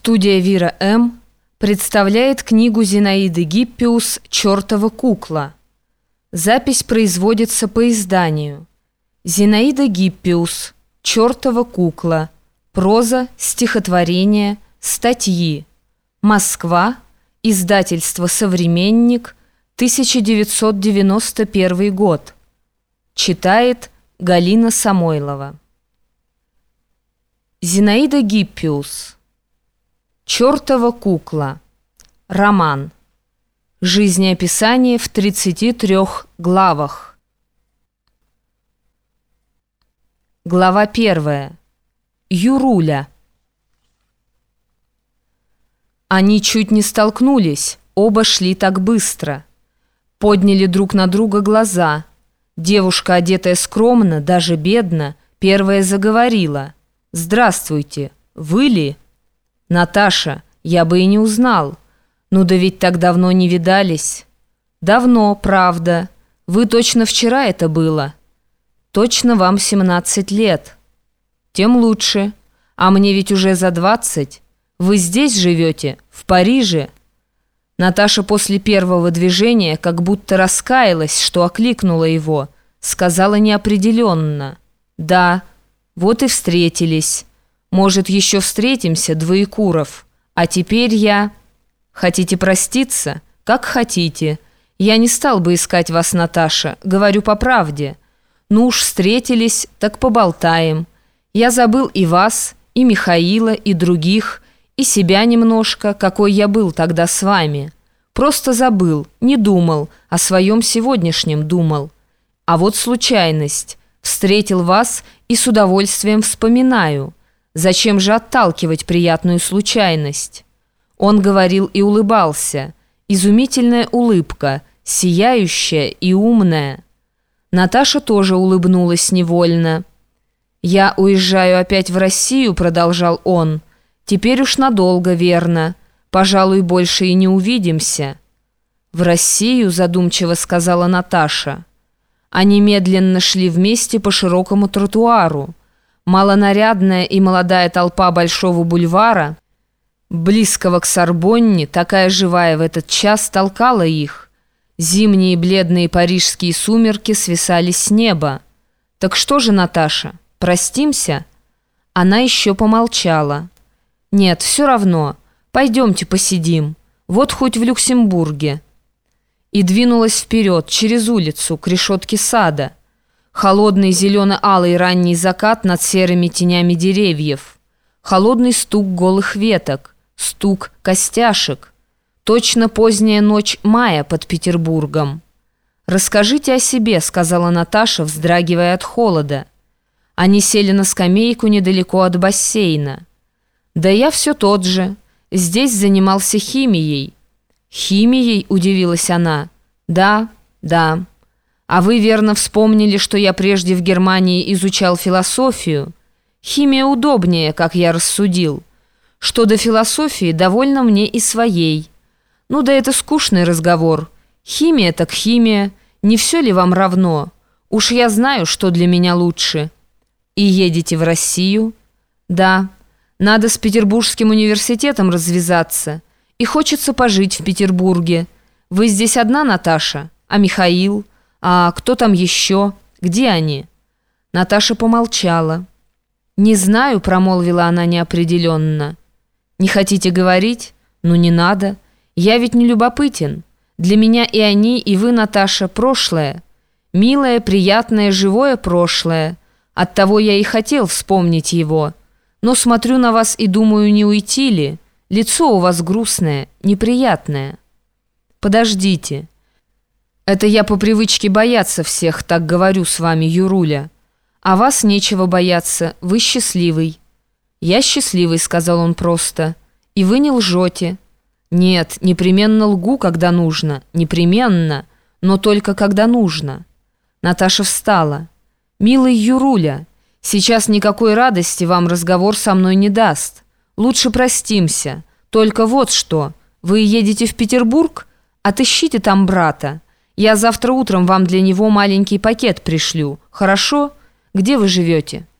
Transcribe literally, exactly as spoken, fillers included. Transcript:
Студия «Вира М.» представляет книгу Зинаиды Гиппиус «Чертова кукла». Запись производится по изданию. Зинаида Гиппиус «Чертова кукла». Проза, стихотворение, статьи. Москва. Издательство «Современник», тысяча девятьсот девяносто первый год. Читает Галина Самойлова. Зинаида Гиппиус. «Чертова кукла». Роман. Жизнеописание в тридцати трёх главах. Глава первая. Юруля. Они чуть не столкнулись, оба шли так быстро. Подняли друг на друга глаза. Девушка, одетая скромно, даже бедно, первая заговорила. «Здравствуйте, вы ли?» «Наташа, я бы и не узнал. Ну да ведь так давно не видались». «Давно, правда. Вы точно вчера это было?» «Точно вам семнадцать лет». «Тем лучше. А мне ведь уже за двадцать. Вы здесь живете, в Париже?» Наташа после первого движения как будто раскаялась, что окликнула его, сказала неопределенно. «Да, вот и встретились. Может, еще встретимся, Двоекуров. А теперь я...» «Хотите проститься? Как хотите. Я не стал бы искать вас, Наташа, говорю по правде. Ну уж встретились, так поболтаем. Я забыл и вас, и Михаила, и других, и себя немножко, какой я был тогда с вами. Просто забыл, не думал, о своем сегодняшнем думал. А вот случайность. Встретил вас и с удовольствием вспоминаю. Зачем же отталкивать приятную случайность?» Он говорил и улыбался. Изумительная улыбка, сияющая и умная. Наташа тоже улыбнулась невольно. «Я уезжаю опять в Россию», — продолжал он. «Теперь уж надолго, верно. Пожалуй, больше и не увидимся». «В Россию», — задумчиво сказала Наташа. Они медленно шли вместе по широкому тротуару. Малонарядная и молодая толпа Большого бульвара, близкого к Сорбонне, такая живая в этот час, толкала их. Зимние бледные парижские сумерки свисали с неба. «Так что же, Наташа, простимся?» Она еще помолчала. «Нет, все равно. Пойдемте посидим. Вот хоть в Люксембурге». И двинулась вперед, через улицу, к решетке сада. Холодный зелено-алый ранний закат над серыми тенями деревьев. Холодный стук голых веток, стук костяшек. Точно поздняя ночь мая под Петербургом. «Расскажите о себе», — сказала Наташа, вздрагивая от холода. Они сели на скамейку недалеко от бассейна. «Да я все тот же. Здесь занимался химией». «Химией?» — удивилась она. «Да, да. А вы верно вспомнили, что я прежде в Германии изучал философию? Химия удобнее, как я рассудил. Что до философии, довольно мне и своей. Ну да это скучный разговор. Химия так химия. Не все ли вам равно? Уж я знаю, что для меня лучше». «И едете в Россию?» «Да. Надо с Петербургским университетом развязаться. И хочется пожить в Петербурге. Вы здесь одна, Наташа? А Михаил? А кто там еще? Где они?» Наташа помолчала. «Не знаю», — промолвила она неопределенно. «Не хотите говорить? Ну не надо. Я ведь не любопытен. Для меня и они, и вы, Наташа, прошлое. Милое, приятное, живое прошлое. Оттого я и хотел вспомнить его. Но смотрю на вас и думаю, не уйти ли? Лицо у вас грустное, неприятное». «Подождите. Это я по привычке бояться всех, так говорю с вами, Юруля. А вас нечего бояться, вы счастливый». «Я счастливый», — сказал он просто. «И вы не лжете». «Нет, непременно лгу, когда нужно, непременно, но только когда нужно». Наташа встала. «Милый Юруля, сейчас никакой радости вам разговор со мной не даст. Лучше простимся. Только вот что, вы едете в Петербург? Отыщите там брата. Я завтра утром вам для него маленький пакет пришлю. Хорошо? Где вы живете?»